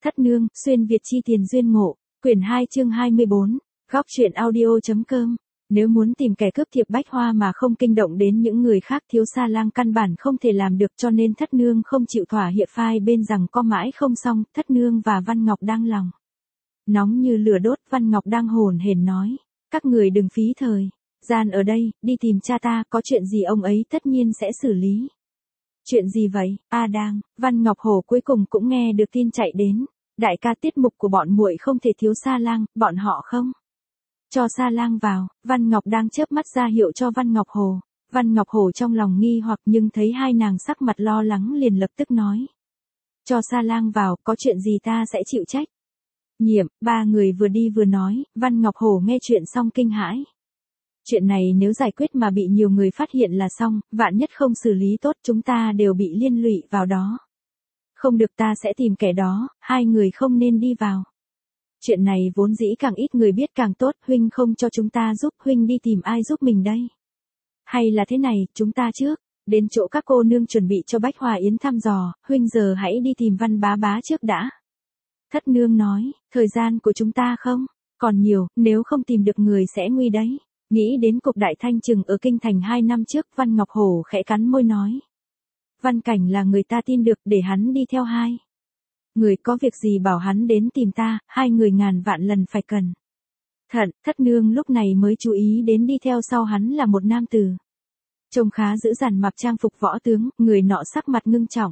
Thất nương, xuyên Việt chi tiền duyên ngộ, quyển 2 chương 24, góc truyện audio.com. Nếu muốn tìm kẻ cướp thiệp bách hoa mà không kinh động đến những người khác, Thiếu Sa Lang căn bản không thể làm được, cho nên Thất nương không chịu thỏa hiệp, phai bên rằng co mãi không xong. Thất nương và Văn Ngọc đang lòng nóng như lửa đốt. Văn Ngọc đang hồn hển nói, các người đừng phí thời gian ở đây, đi tìm cha ta, có chuyện gì ông ấy tất nhiên sẽ xử lý. Chuyện gì vậy? Đang, Văn Ngọc Hổ cuối cùng cũng nghe được tin chạy đến. Đại ca, tiết mục của bọn muội không thể thiếu Sa Lang, bọn họ không cho Sa Lang vào. Văn Ngọc đang chớp mắt ra hiệu cho Văn Ngọc Hồ. Văn Ngọc Hồ trong lòng nghi hoặc nhưng thấy hai nàng sắc mặt lo lắng liền lập tức nói, cho Sa Lang vào, có chuyện gì ta sẽ chịu trách nhiệm. Ba người vừa đi vừa nói. Văn Ngọc Hồ nghe chuyện xong kinh hãi. Chuyện này nếu giải quyết mà bị nhiều người phát hiện là xong, vạn nhất không xử lý tốt chúng ta đều bị liên lụy vào đó. Không được, ta sẽ tìm kẻ đó, hai người không nên đi vào. Chuyện này vốn dĩ càng ít người biết càng tốt, huynh không cho chúng ta giúp, huynh đi tìm ai giúp mình đây? Hay là thế này, chúng ta trước đến chỗ các cô nương chuẩn bị cho Bách Hòa Yến thăm dò, huynh giờ hãy đi tìm Văn bá bá trước đã. Thất nương nói, thời gian của chúng ta không còn nhiều, nếu không tìm được người sẽ nguy đấy. Nghĩ đến cục đại thanh trừng ở kinh thành 2 năm trước, Văn Ngọc Hổ khẽ cắn môi nói, Văn Cảnh là người ta tin được, để hắn đi theo hai người, có việc gì bảo hắn đến tìm ta, hai người ngàn vạn lần phải cẩn thận. Thất nương lúc này mới chú ý đến đi theo sau hắn là một nam tử trông khá dữ dằn, mặc trang phục võ tướng, người nọ sắc mặt ngưng trọng.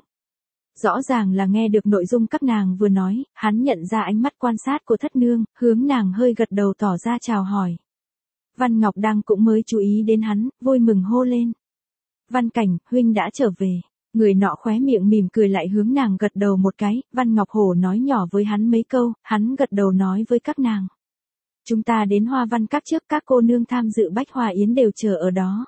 Rõ ràng là nghe được nội dung các nàng vừa nói, hắn nhận ra ánh mắt quan sát của Thất nương, hướng nàng hơi gật đầu tỏ ra chào hỏi. Văn Ngọc Đăng cũng mới chú ý đến hắn, vui mừng hô lên, Văn Cảnh, huynh đã trở về. Người nọ khóe miệng mỉm cười lại hướng nàng gật đầu một cái. Văn Ngọc Hổ nói nhỏ với hắn mấy câu, hắn gật đầu nói với các nàng, chúng ta đến Hoa Văn Các trước, các cô nương tham dự Bách Hòa Yến đều chờ ở đó.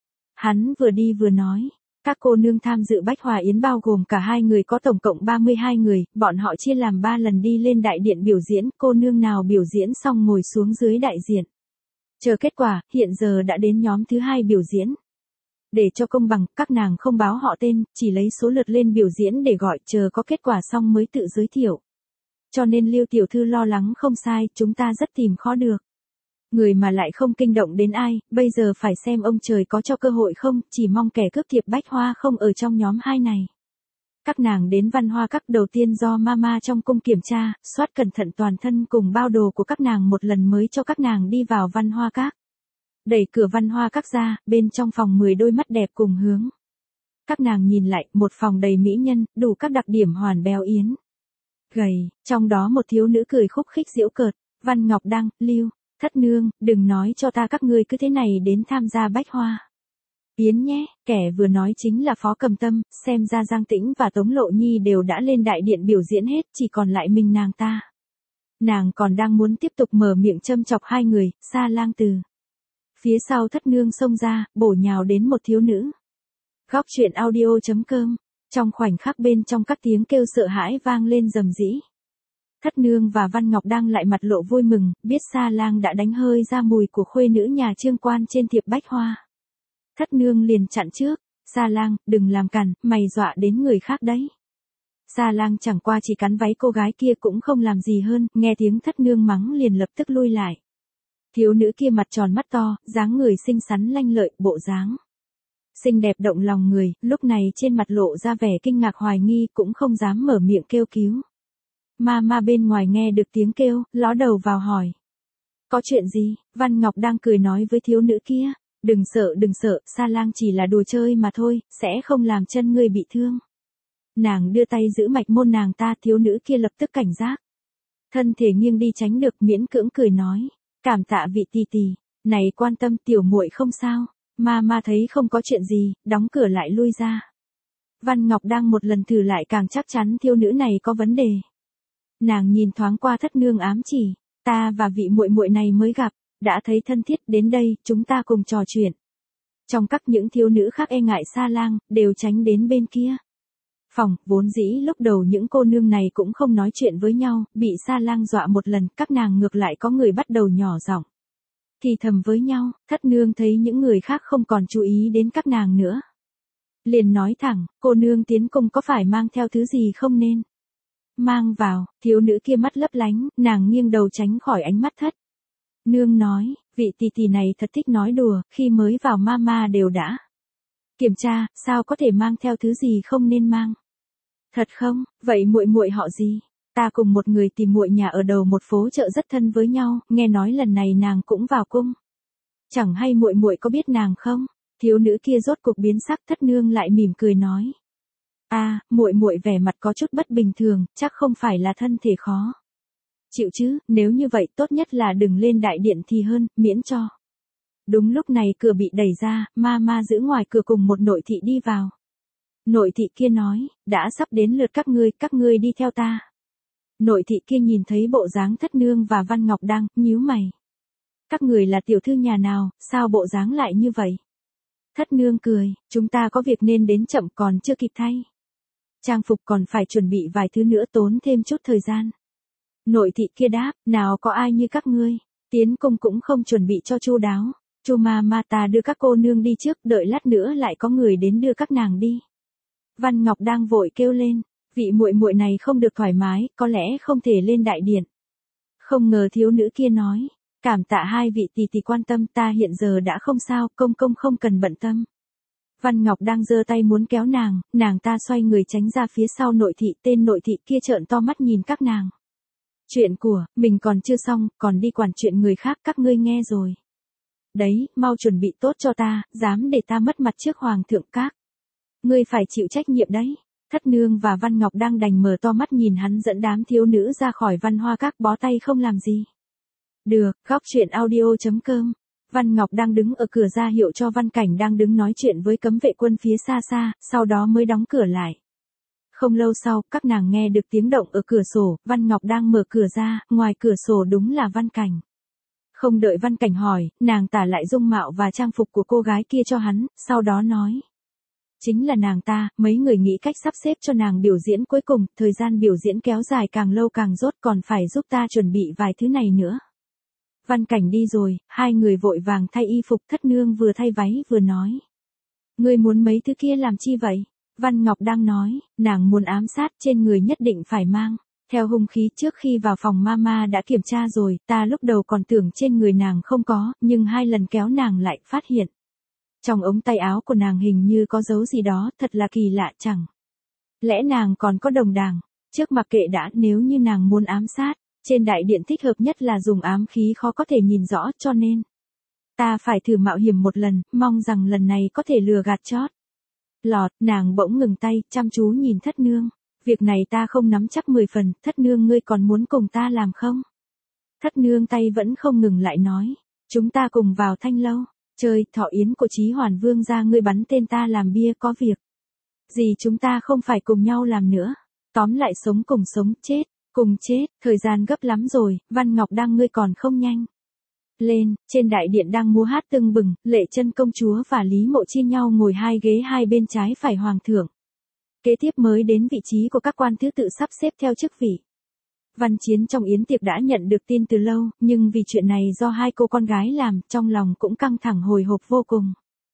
Hắn vừa đi vừa nói, các cô nương tham dự Bách Hòa Yến bao gồm cả hai người, có tổng cộng 32 người, bọn họ chia làm 3 lần đi lên đại điện biểu diễn, cô nương nào biểu diễn xong ngồi xuống dưới đại diện chờ kết quả. Hiện giờ đã đến nhóm thứ 2 biểu diễn. Để cho công bằng, các nàng không báo họ tên, chỉ lấy số lượt lên biểu diễn để gọi, chờ có kết quả xong mới tự giới thiệu. Cho nên Liêu tiểu thư lo lắng không sai, chúng ta rất tìm khó được người mà lại không kinh động đến ai, bây giờ phải xem ông trời có cho cơ hội không, chỉ mong kẻ cướp thiệp bách hoa không ở trong nhóm 2 này. Các nàng đến Văn Hoa Các đầu tiên do mama trong cung kiểm tra, soát cẩn thận toàn thân cùng bao đồ của các nàng một lần mới cho các nàng đi vào Văn Hoa Các. Đẩy cửa Văn Hoa Các ra, bên trong phòng 10 đôi mắt đẹp cùng hướng các nàng nhìn lại, một phòng đầy mỹ nhân, đủ các đặc điểm hoàn béo yến gầy, trong đó một thiếu nữ cười khúc khích giễu cợt, Văn Ngọc Đăng, Lưu, Thất nương, đừng nói cho ta các ngươi cứ thế này đến tham gia Bách Hoa Yến nhé. Kẻ vừa nói chính là Phó Cầm Tâm, xem ra Giang Tĩnh và Tống Lộ Nhi đều đã lên đại điện biểu diễn hết, chỉ còn lại mình nàng ta. Nàng còn đang muốn tiếp tục mở miệng châm chọc hai người. Sa Lang từ phía sau Thất nương xông ra, bổ nhào đến một thiếu nữ. Góc truyện audio.com. Trong khoảnh khắc bên trong các tiếng kêu sợ hãi vang lên rầm rĩ. Thất nương và Văn Ngọc đang lại mặt lộ vui mừng, biết Sa Lang đã đánh hơi ra mùi của khuê nữ nhà Trương Quan trên thiệp bách hoa. Thất nương liền chặn trước, Sa Lang, đừng làm cản, mày dọa đến người khác đấy. Sa Lang chẳng qua chỉ cắn váy cô gái kia cũng không làm gì hơn, nghe tiếng Thất nương mắng liền lập tức lui lại. Thiếu nữ kia mặt tròn mắt to, dáng người xinh xắn lanh lợi, bộ dáng xinh đẹp động lòng người, lúc này trên mặt lộ ra vẻ kinh ngạc hoài nghi, cũng không dám mở miệng kêu cứu. Mama bên ngoài nghe được tiếng kêu, ló đầu vào hỏi, có chuyện gì? Văn Ngọc đang cười nói với thiếu nữ kia, đừng sợ, Sa Lang chỉ là đùa chơi mà thôi, sẽ không làm chân ngươi bị thương. Nàng đưa tay giữ mạch môn nàng ta, thiếu nữ kia lập tức cảnh giác, thân thể nghiêng đi tránh được, miễn cưỡng cười nói, cảm tạ vị tỷ tỷ này quan tâm, tiểu muội không sao. Mama thấy không có chuyện gì, đóng cửa lại lui ra. Văn Ngọc đang một lần thử lại càng chắc chắn thiếu nữ này có vấn đề. Nàng nhìn thoáng qua Thất nương ám chỉ, ta và vị muội muội này mới gặp, đã thấy thân thiết, đến đây, chúng ta cùng trò chuyện. Trong các những thiếu nữ khác e ngại Sa Lang, đều tránh đến bên kia phòng. Vốn dĩ lúc đầu những cô nương này cũng không nói chuyện với nhau, bị Sa Lang dọa một lần, các nàng ngược lại có người bắt đầu nhỏ giọng thì thầm với nhau. Thất nương thấy những người khác không còn chú ý đến các nàng nữa, liền nói thẳng, cô nương tiến cung có phải mang theo thứ gì không nên Mang vào, thiếu nữ kia mắt lấp lánh, nàng nghiêng đầu tránh khỏi ánh mắt thất. Nương nói, vị tỷ tỷ này thật thích nói đùa, khi mới vào mama đều đã kiểm tra, sao có thể mang theo thứ gì không nên mang. Thật không, vậy muội muội họ gì? Ta cùng một người tìm muội nhà ở đầu một phố chợ rất thân với nhau, nghe nói lần này nàng cũng vào cung. Chẳng hay muội muội có biết nàng không? Thiếu nữ kia rốt cuộc biến sắc, thất nương lại mỉm cười nói. Muội muội vẻ mặt có chút bất bình thường, chắc không phải là thân thể khó chịu chứ, nếu như vậy tốt nhất là đừng lên đại điện thì hơn, miễn cho. Đúng lúc này cửa bị đẩy ra, ma giữ ngoài cửa cùng một nội thị đi vào. Nội thị kia nói, đã sắp đến lượt các ngươi đi theo ta. Nội thị kia nhìn thấy bộ dáng thất nương và Văn Ngọc Đăng, nhíu mày. Các người là tiểu thư nhà nào, sao bộ dáng lại như vậy? Thất nương cười, chúng ta có việc nên đến chậm còn chưa kịp thay. Trang phục còn phải chuẩn bị vài thứ nữa tốn thêm chút thời gian. Nội thị kia đáp, nào có ai như các ngươi, tiến cung cũng không chuẩn bị cho chu đáo. Chu ma ta đưa các cô nương đi trước, đợi lát nữa lại có người đến đưa các nàng đi. Văn Ngọc đang vội kêu lên, vị muội muội này không được thoải mái, có lẽ không thể lên đại điện. Không ngờ thiếu nữ kia nói, cảm tạ hai vị tỷ tỷ quan tâm, ta hiện giờ đã không sao, công không cần bận tâm. Văn Ngọc đang giơ tay muốn kéo nàng ta xoay người tránh ra phía sau nội thị, tên nội thị kia trợn to mắt nhìn các nàng. Chuyện của mình còn chưa xong, còn đi quản chuyện người khác, các ngươi nghe rồi. Đấy, mau chuẩn bị tốt cho ta, dám để ta mất mặt trước hoàng thượng các. Ngươi phải chịu trách nhiệm đấy. Thất nương và Văn Ngọc đang đành mở to mắt nhìn hắn dẫn đám thiếu nữ ra khỏi Văn Hoa Các, bó tay không làm gì. Được, góc truyện audio.com. Văn Ngọc đang đứng ở cửa ra hiệu cho Văn Cảnh đang đứng nói chuyện với cấm vệ quân phía xa xa, sau đó mới đóng cửa lại. Không lâu sau, các nàng nghe được tiếng động ở cửa sổ, Văn Ngọc đang mở cửa ra, ngoài cửa sổ đúng là Văn Cảnh. Không đợi Văn Cảnh hỏi, nàng tả lại dung mạo và trang phục của cô gái kia cho hắn, sau đó nói. Chính là nàng ta, mấy người nghĩ cách sắp xếp cho nàng biểu diễn cuối cùng, thời gian biểu diễn kéo dài càng lâu càng rốt, còn phải giúp ta chuẩn bị vài thứ này nữa. Văn Cảnh đi rồi, hai người vội vàng thay y phục, thất nương vừa thay váy vừa nói. Ngươi muốn mấy thứ kia làm chi vậy? Văn Ngọc đang nói, nàng muốn ám sát, trên người nhất định phải mang theo hung khí. Trước khi vào phòng mama đã kiểm tra rồi, ta lúc đầu còn tưởng trên người nàng không có, nhưng 2 lần kéo nàng lại phát hiện. Trong ống tay áo của nàng hình như có dấu gì đó, thật là kỳ lạ, chẳng lẽ nàng còn có đồng đảng. Trước mặc kệ đã, nếu như nàng muốn ám sát, trên đại điện thích hợp nhất là dùng ám khí khó có thể nhìn rõ, cho nên ta phải thử mạo hiểm một lần, mong rằng lần này có thể lừa gạt chót lọt. Nàng bỗng ngừng tay, chăm chú nhìn thất nương. Việc này ta không nắm chắc 10 phần, thất nương ngươi còn muốn cùng ta làm không? Thất nương tay vẫn không ngừng lại nói, chúng ta cùng vào Thanh Lâu, chơi thọ yến của Chí Hoàn Vương gia, ngươi bắn tên ta làm bia, có việc gì chúng ta không phải cùng nhau làm nữa. Tóm lại sống cùng sống, chết cùng chết, thời gian gấp lắm rồi, Văn Ngọc đang ngươi còn không nhanh lên. Trên đại điện đang múa hát tưng bừng, Lệ Chân công chúa và Lý Mộ chia nhau ngồi 2 ghế hai bên trái phải hoàng thượng. Kế tiếp mới đến vị trí của các quan thứ tự sắp xếp theo chức vị. Văn Chiến trong yến tiệc đã nhận được tin từ lâu, nhưng vì chuyện này do 2 cô con gái làm, trong lòng cũng căng thẳng hồi hộp vô cùng.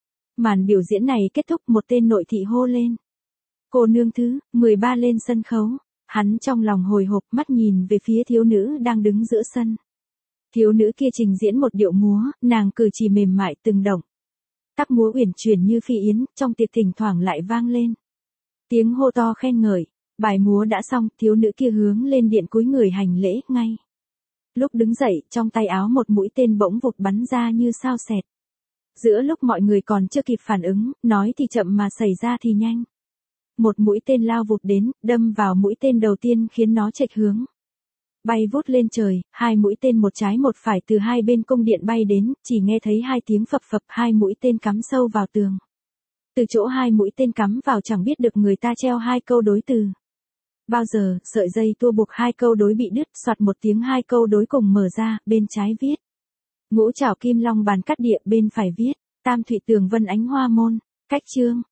Màn biểu diễn này kết thúc, một tên nội thị hô lên. Cô nương thứ 13 lên sân khấu. Hắn trong lòng hồi hộp, mắt nhìn về phía thiếu nữ đang đứng giữa sân. Thiếu nữ kia trình diễn một điệu múa, nàng cử chỉ mềm mại từng động tác múa uyển chuyển như phi yến, trong tiệc thỉnh thoảng lại vang lên tiếng hô to khen ngợi. Bài múa đã xong, thiếu nữ kia hướng lên điện cúi người hành lễ ngay. Lúc đứng dậy, trong tay áo một mũi tên bỗng vụt bắn ra như sao xẹt. Giữa lúc mọi người còn chưa kịp phản ứng, nói thì chậm mà xảy ra thì nhanh. Một mũi tên lao vụt đến, đâm vào mũi tên đầu tiên khiến nó chệch hướng. Bay vút lên trời, 2 mũi tên một trái một phải từ 2 bên cung điện bay đến, chỉ nghe thấy 2 tiếng phập phập, 2 mũi tên cắm sâu vào tường. Từ chỗ 2 mũi tên cắm vào chẳng biết được người ta treo 2 câu đối từ bao giờ, sợi dây tua buộc 2 câu đối bị đứt, soạt một tiếng 2 câu đối cùng mở ra, bên trái viết Ngũ Trảo Kim Long bàn cắt địa, bên phải viết Tam Thụy Tường Vân Ánh Hoa Môn, cách chương.